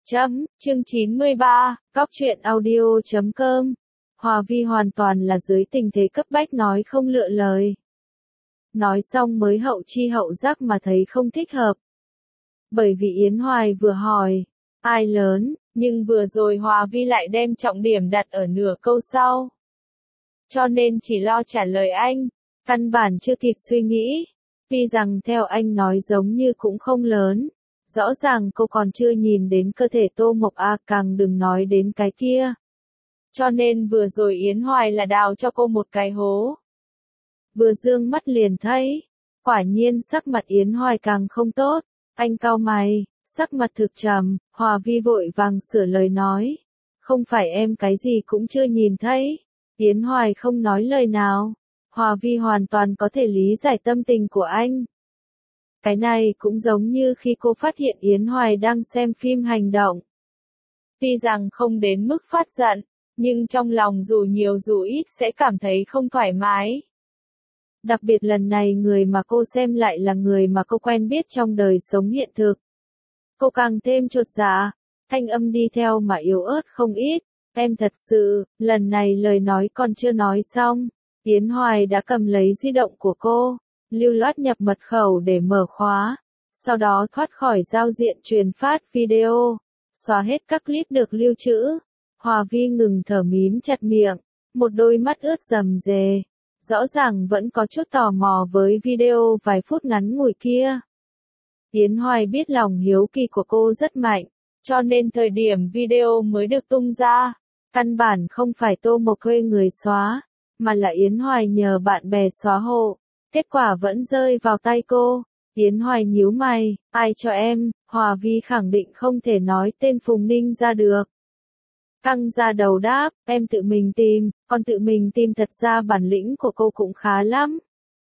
Chương 93, Góc truyện audio.com. Hòa Vi hoàn toàn là dưới tình thế cấp bách nói không lựa lời. Nói xong mới hậu chi hậu giác mà thấy không thích hợp. Bởi vì Yến Hoài vừa hỏi, ai lớn, nhưng vừa rồi Hòa Vi lại đem trọng điểm đặt ở nửa câu sau. Cho nên chỉ lo trả lời anh, căn bản chưa kịp suy nghĩ. Tuy rằng theo anh nói giống như cũng không lớn. Rõ ràng cô còn chưa nhìn đến cơ thể Tô Mộc A, càng đừng nói đến cái kia. Cho nên vừa rồi Yến Hoài là đào cho cô một cái hố. Vừa dương mắt liền thấy, quả nhiên sắc mặt Yến Hoài càng không tốt. Anh cau mày, sắc mặt thực trầm. Hòa Vi vội vàng sửa lời nói. Không phải em cái gì cũng chưa nhìn thấy. Yến Hoài không nói lời nào. Hòa Vi hoàn toàn có thể lý giải tâm tình của anh. Cái này cũng giống như khi cô phát hiện Yến Hoài đang xem phim hành động. Tuy rằng không đến mức phát giận, nhưng trong lòng dù nhiều dù ít sẽ cảm thấy không thoải mái. Đặc biệt lần này người mà cô xem lại là người mà cô quen biết trong đời sống hiện thực. Cô càng thêm chột dạ, thanh âm đi theo mà yếu ớt không ít. Em thật sự, lần này lời nói còn chưa nói xong, Yến Hoài đã cầm lấy di động của cô. Lưu loát nhập mật khẩu để mở khóa, sau đó thoát khỏi giao diện truyền phát video, xóa hết các clip được lưu trữ. Hòa Vi ngừng thở mím chặt miệng, một đôi mắt ướt rầm rề, rõ ràng vẫn có chút tò mò với video vài phút ngắn ngủi kia. Yến Hoài biết lòng hiếu kỳ của cô rất mạnh, cho nên thời điểm video mới được tung ra, căn bản không phải Tô Mộc thuê người xóa, mà là Yến Hoài nhờ bạn bè xóa hộ. Kết quả vẫn rơi vào tay cô. Yến Hoài nhíu mày, ai cho em? Hòa Vi khẳng định không thể nói tên Phùng Ninh ra được. Căng ra đầu đáp, em tự mình tìm, còn tự mình tìm thật ra bản lĩnh của cô cũng khá lắm.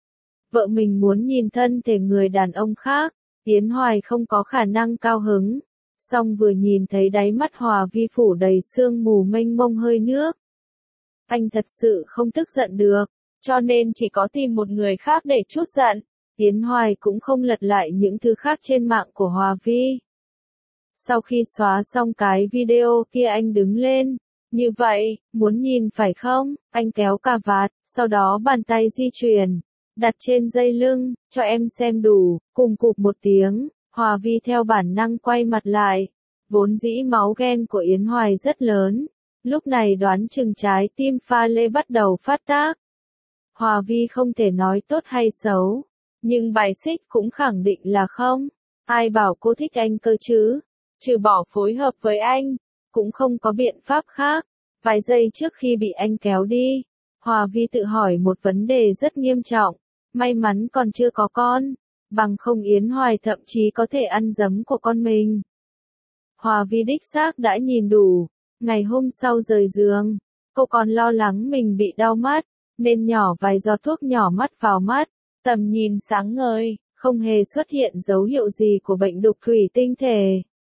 Vợ mình muốn nhìn thân thể người đàn ông khác, Yến Hoài không có khả năng cao hứng. Song vừa nhìn thấy đáy mắt Hòa Vi phủ đầy sương mù mênh mông hơi nước. Anh thật sự không tức giận được. Cho nên chỉ có tìm một người khác để trút giận. Yến Hoài cũng không lật lại những thứ khác trên mạng của Hòa Vi. Sau khi xóa xong cái video kia anh đứng lên. Như vậy, muốn nhìn phải không? Anh kéo cà vạt, sau đó bàn tay di chuyển, đặt trên dây lưng, cho em xem đủ, cùng cụp một tiếng. Hòa Vi theo bản năng quay mặt lại. Vốn dĩ máu ghen của Yến Hoài rất lớn. Lúc này đoán chừng trái tim pha lê bắt đầu phát tác. Hòa Vi không thể nói tốt hay xấu, nhưng bài xích cũng khẳng định là không. Ai bảo cô thích anh cơ chứ? Trừ bỏ phối hợp với anh, cũng không có biện pháp khác. Vài giây trước khi bị anh kéo đi, Hòa Vi tự hỏi một vấn đề rất nghiêm trọng. May mắn còn chưa có con, bằng không Yến Hoài thậm chí có thể ăn giấm của con mình. Hòa Vi đích xác đã nhìn đủ. Ngày hôm sau rời giường, cô còn lo lắng mình bị đau mắt, nên nhỏ vài giọt thuốc nhỏ mắt vào mắt, tầm nhìn sáng ngời, không hề xuất hiện dấu hiệu gì của bệnh đục thủy tinh thể.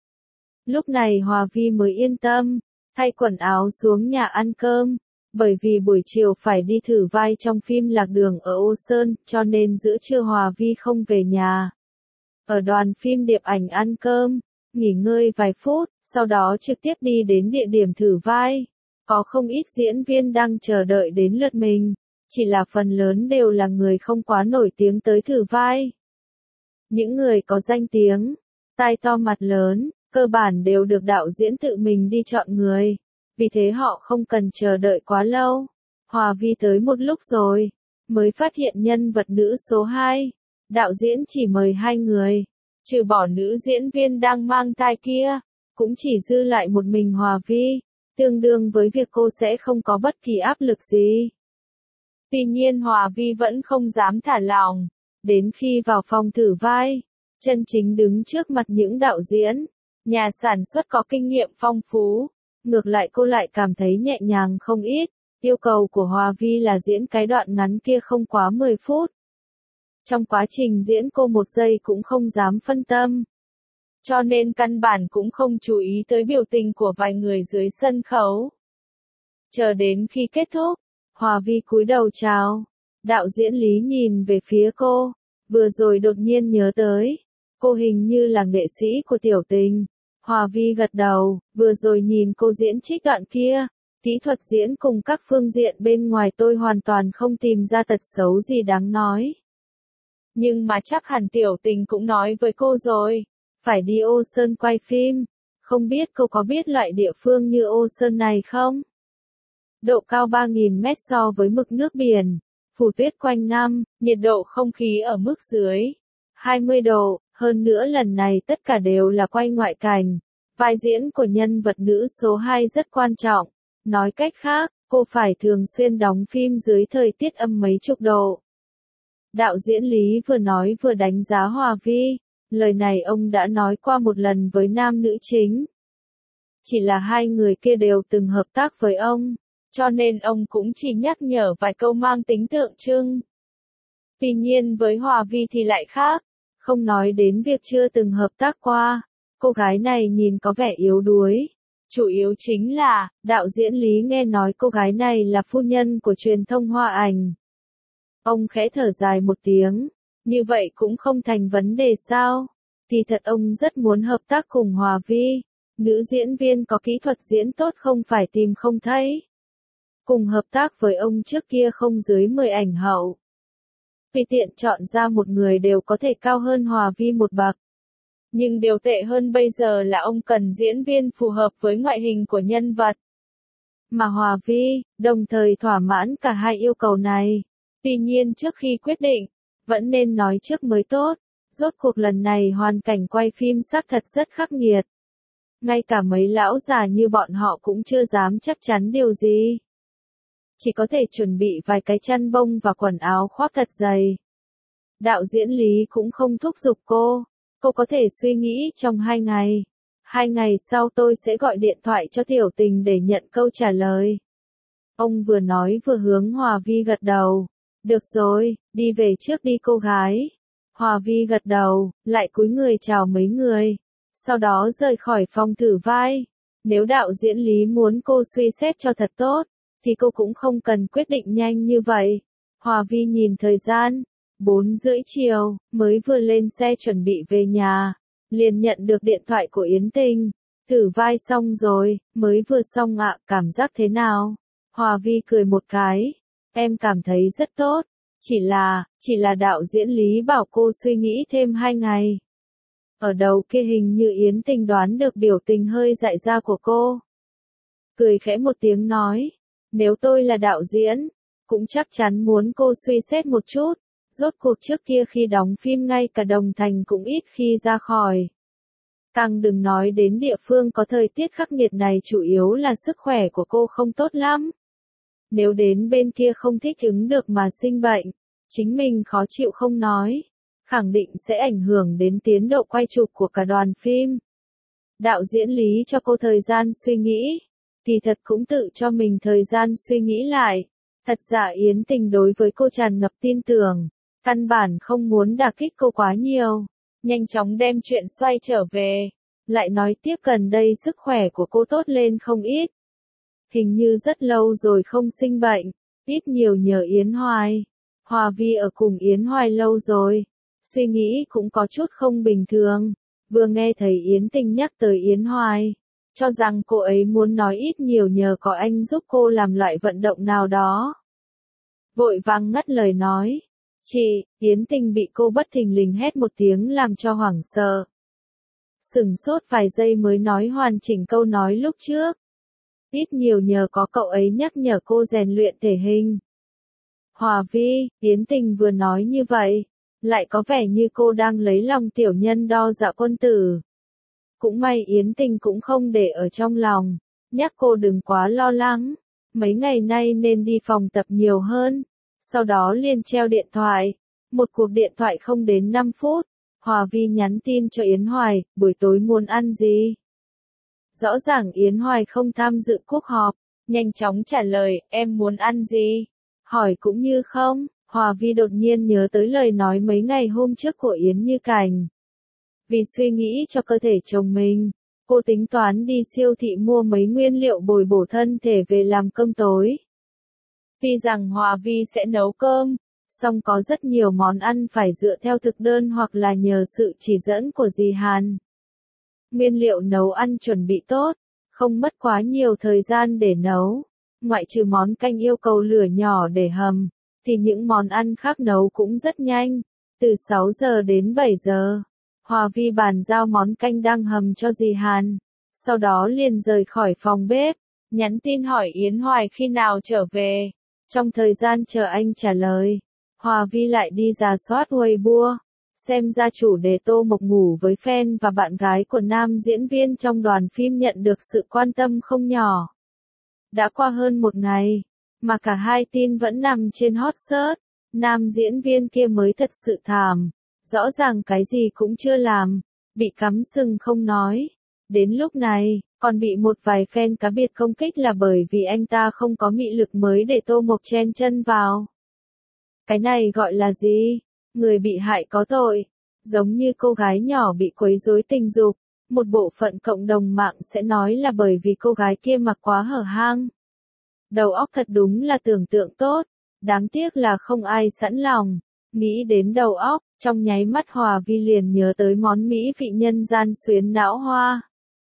Lúc này Hòa Vi mới yên tâm, thay quần áo xuống nhà ăn cơm, bởi vì buổi chiều phải đi thử vai trong phim Lạc Đường ở Ô Sơn, cho nên giữa trưa Hòa Vi không về nhà. Ở đoàn phim Điệp Ảnh ăn cơm, nghỉ ngơi vài phút, sau đó trực tiếp đi đến địa điểm thử vai. Có không ít diễn viên đang chờ đợi đến lượt mình, chỉ là phần lớn đều là người không quá nổi tiếng tới thử vai. Những người có danh tiếng, tai to mặt lớn, cơ bản đều được đạo diễn tự mình đi chọn người, vì thế họ không cần chờ đợi quá lâu. Hòa Vi tới một lúc rồi, mới phát hiện nhân vật nữ số 2, đạo diễn chỉ mời 2 người, trừ bỏ nữ diễn viên đang mang thai kia, cũng chỉ dư lại một mình Hòa Vi. Tương đương với việc cô sẽ không có bất kỳ áp lực gì. Tuy nhiên Hòa Vi vẫn không dám thả lỏng. Đến khi vào phòng thử vai, chân chính đứng trước mặt những đạo diễn, nhà sản xuất có kinh nghiệm phong phú, ngược lại cô lại cảm thấy nhẹ nhàng không ít. Yêu cầu của Hòa Vi là diễn cái đoạn ngắn kia không quá 10 phút. Trong quá trình diễn cô một giây cũng không dám phân tâm. Cho nên căn bản cũng không chú ý tới biểu tình của vài người dưới sân khấu. Chờ đến khi kết thúc, Hòa Vi cúi đầu chào. Đạo diễn Lý nhìn về phía cô, vừa rồi đột nhiên nhớ tới. Cô hình như là nghệ sĩ của Tiểu Tình. Hòa Vi gật đầu, vừa rồi nhìn cô diễn trích đoạn kia, kỹ thuật diễn cùng các phương diện bên ngoài tôi hoàn toàn không tìm ra tật xấu gì đáng nói. Nhưng mà chắc hẳn Tiểu Tình cũng nói với cô rồi, phải đi Ô Sơn quay phim, không biết cô có biết loại địa phương như Ô Sơn này không? Độ cao 3.000 mét so với mực nước biển, phủ tuyết quanh năm, nhiệt độ không khí ở mức dưới 20 độ, hơn nữa lần này tất cả đều là quay ngoại cảnh. Vai diễn của nhân vật nữ số 2 rất quan trọng, nói cách khác, cô phải thường xuyên đóng phim dưới thời tiết âm mấy chục độ. Đạo diễn Lý vừa nói vừa đánh giá Hòa Vi, lời này ông đã nói qua một lần với nam nữ chính. Chỉ là hai người kia đều từng hợp tác với ông, cho nên ông cũng chỉ nhắc nhở vài câu mang tính tượng trưng. Tuy nhiên với Hòa Vi thì lại khác, không nói đến việc chưa từng hợp tác qua, cô gái này nhìn có vẻ yếu đuối. Chủ yếu chính là, đạo diễn Lý nghe nói cô gái này là phu nhân của truyền thông Hoa Ảnh. Ông khẽ thở dài một tiếng, như vậy cũng không thành vấn đề sao? Thì thật ông rất muốn hợp tác cùng Hòa Vi, nữ diễn viên có kỹ thuật diễn tốt không phải tìm không thấy. Cùng hợp tác với ông trước kia không dưới 10 ảnh hậu. Tùy tiện chọn ra một người đều có thể cao hơn Hòa Vi một bậc. Nhưng điều tệ hơn bây giờ là ông cần diễn viên phù hợp với ngoại hình của nhân vật. Mà Hòa Vi, đồng thời thỏa mãn cả hai yêu cầu này. Tuy nhiên trước khi quyết định, vẫn nên nói trước mới tốt. Rốt cuộc lần này hoàn cảnh quay phim xác thật rất khắc nghiệt. Ngay cả mấy lão già như bọn họ cũng chưa dám chắc chắn điều gì. Chỉ có thể chuẩn bị vài cái chăn bông và quần áo khoác thật dày. Đạo diễn Lý cũng không thúc giục cô. Cô có thể suy nghĩ trong 2 ngày. 2 ngày sau tôi sẽ gọi điện thoại cho Tiểu Tình để nhận câu trả lời. Ông vừa nói vừa hướng Hòa Vi gật đầu. Được rồi, đi về trước đi cô gái. Hòa Vi gật đầu, lại cúi người chào mấy người. Sau đó rời khỏi phòng thử vai. Nếu đạo diễn Lý muốn cô suy xét cho thật tốt, thì cô cũng không cần quyết định nhanh như vậy. Hòa Vi nhìn thời gian. 4:30 chiều, mới vừa lên xe chuẩn bị về nhà, liền nhận được điện thoại của Yến Tình. Thử vai xong rồi, mới vừa xong ạ, cảm giác thế nào? Hòa Vi cười một cái, em cảm thấy rất tốt, chỉ là đạo diễn Lý bảo cô suy nghĩ thêm 2 ngày. Ở đầu kia hình như Yến Tình đoán được biểu tình hơi dại ra của cô. Cười khẽ một tiếng nói, nếu tôi là đạo diễn, cũng chắc chắn muốn cô suy xét một chút. Rốt cuộc trước kia khi đóng phim ngay cả Đồng Thành cũng ít khi ra khỏi. Càng đừng nói đến địa phương có thời tiết khắc nghiệt này, chủ yếu là sức khỏe của cô không tốt lắm. Nếu đến bên kia không thích ứng được mà sinh bệnh, chính mình khó chịu không nói, khẳng định sẽ ảnh hưởng đến tiến độ quay chụp của cả đoàn phim. Đạo diễn Lý cho cô thời gian suy nghĩ, kỳ thật cũng tự cho mình thời gian suy nghĩ lại. Thật ra Yến Tình đối với cô tràn ngập tin tưởng. Căn bản không muốn đả kích cô quá nhiều, nhanh chóng đem chuyện xoay trở về, lại nói tiếp gần đây sức khỏe của cô tốt lên không ít. Hình như rất lâu rồi không sinh bệnh, ít nhiều nhờ Yến Hoài. Hòa Vi ở cùng Yến Hoài lâu rồi, suy nghĩ cũng có chút không bình thường, vừa nghe thấy Yến Tình nhắc tới Yến Hoài, cho rằng cô ấy muốn nói ít nhiều nhờ có anh giúp cô làm loại vận động nào đó. Vội vàng ngắt lời nói. Chị, Yến Tình bị cô bất thình lình hét một tiếng làm cho hoảng sợ. Sửng sốt vài giây mới nói hoàn chỉnh câu nói lúc trước. Ít nhiều nhờ có cậu ấy nhắc nhở cô rèn luyện thể hình. Hòa Vi, Yến Tình vừa nói như vậy, lại có vẻ như cô đang lấy lòng tiểu nhân đo dạ quân tử. Cũng may Yến Tình cũng không để ở trong lòng, nhắc cô đừng quá lo lắng, mấy ngày nay nên đi phòng tập nhiều hơn. Sau đó liền treo điện thoại. Một cuộc điện thoại không đến 5 phút. Hòa Vi nhắn tin cho Yến Hoài, buổi tối muốn ăn gì? Rõ ràng Yến Hoài không tham dự cuộc họp. Nhanh chóng trả lời, em muốn ăn gì? Hỏi cũng như không. Hòa Vi đột nhiên nhớ tới lời nói mấy ngày hôm trước của Yến Như Cảnh. Vì suy nghĩ cho cơ thể chồng mình, cô tính toán đi siêu thị mua mấy nguyên liệu bồi bổ thân thể về làm cơm tối. Tuy rằng Hòa Vi sẽ nấu cơm, song có rất nhiều món ăn phải dựa theo thực đơn hoặc là nhờ sự chỉ dẫn của dì Hàn. Nguyên liệu nấu ăn chuẩn bị tốt, không mất quá nhiều thời gian để nấu. Ngoại trừ món canh yêu cầu lửa nhỏ để hầm, thì những món ăn khác nấu cũng rất nhanh, từ 6 giờ đến 7 giờ. Hòa Vi bàn giao món canh đang hầm cho dì Hàn, sau đó liền rời khỏi phòng bếp, nhắn tin hỏi Yến Hoài khi nào trở về. Trong thời gian chờ anh trả lời, Hòa Vi lại đi rà soát Weibo, xem ra chủ đề Tô Mộc ngủ với fan và bạn gái của nam diễn viên trong đoàn phim nhận được sự quan tâm không nhỏ. Đã qua hơn một ngày, mà cả hai tin vẫn nằm trên hot search, nam diễn viên kia mới thật sự thảm, rõ ràng cái gì cũng chưa làm, bị cắm sừng không nói. Đến lúc này, còn bị một vài fan cá biệt công kích là bởi vì anh ta không có mị lực mới để Tô Mộc chen chân vào. Cái này gọi là gì? Người bị hại có tội. Giống như cô gái nhỏ bị quấy rối tình dục, một bộ phận cộng đồng mạng sẽ nói là bởi vì cô gái kia mặc quá hở hang. Đầu óc thật đúng là tưởng tượng tốt, đáng tiếc là không ai sẵn lòng. Nghĩ đến đầu óc, trong nháy mắt Hòa Vi liền nhớ tới món mỹ vị nhân gian xuyến não hoa.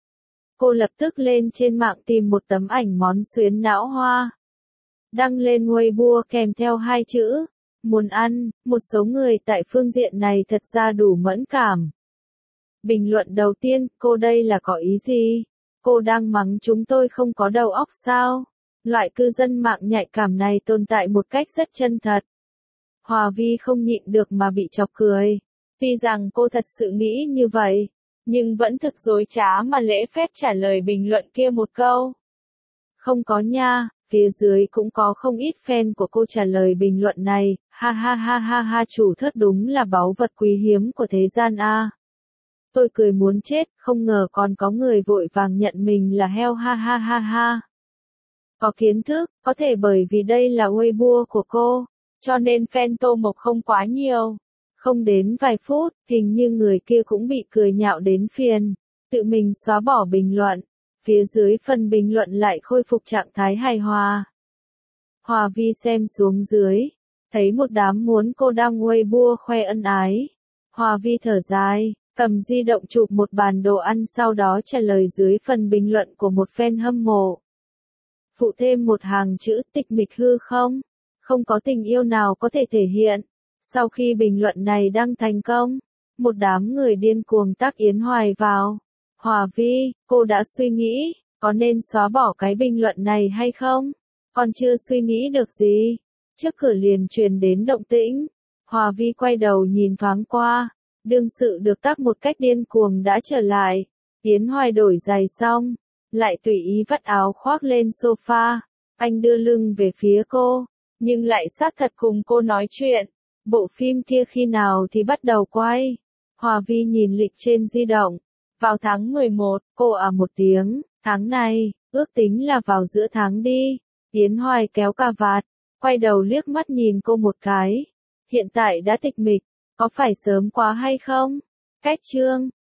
Cô lập tức lên trên mạng tìm một tấm ảnh món xuyến não hoa, đăng lên Weibo kèm theo hai chữ, muốn ăn. Một số người tại phương diện này thật ra đủ mẫn cảm. Bình luận đầu tiên, cô đây là có ý gì? Cô đang mắng chúng tôi không có đầu óc sao? Loại cư dân mạng nhạy cảm này tồn tại một cách rất chân thật. Hòa Vi không nhịn được mà bị chọc cười. Tuy rằng cô thật sự nghĩ như vậy, nhưng vẫn thực dối trá mà lễ phép trả lời bình luận kia một câu. Không có nha, phía dưới cũng có không ít fan của cô trả lời bình luận này, ha ha ha ha ha, chủ thớt đúng là báu vật quý hiếm của thế gian a. Tôi cười muốn chết, không ngờ còn có người vội vàng nhận mình là heo, ha ha ha ha. Có kiến thức, có thể bởi vì đây là Weibo của cô, cho nên fan Tô Mộc không quá nhiều. Không đến vài phút, hình như người kia cũng bị cười nhạo đến phiền, tự mình xóa bỏ bình luận. Phía dưới phần bình luận lại khôi phục trạng thái hài hòa. Hòa Vi xem xuống dưới, thấy một đám muốn cô đăng Weibo khoe ân ái. Hòa Vi thở dài, cầm di động chụp một bàn đồ ăn, sau đó trả lời dưới phần bình luận của một fan hâm mộ. Phụ thêm một hàng chữ tịch mịch hư không? Không có tình yêu nào có thể thể hiện. Sau khi bình luận này đăng thành công, một đám người điên cuồng tag Yến Hoài vào. Hòa Vi, cô đã suy nghĩ, có nên xóa bỏ cái bình luận này hay không? Còn chưa suy nghĩ được gì. Trước cửa liền truyền đến động tĩnh. Hòa Vi quay đầu nhìn thoáng qua. Đương sự được tag một cách điên cuồng đã trở lại. Yến Hoài đổi giày xong, lại tùy ý vắt áo khoác lên sofa. Anh đưa lưng về phía cô, nhưng lại sát thật cùng cô nói chuyện. Bộ phim kia khi nào thì bắt đầu quay? Hòa Vi nhìn lịch trên di động. Vào tháng 11, cô một tiếng, tháng này, ước tính là vào giữa tháng đi. Yến Hoài kéo cà vạt, quay đầu liếc mắt nhìn cô một cái. Hiện tại đã tịch mịch, có phải sớm quá hay không? Cách chương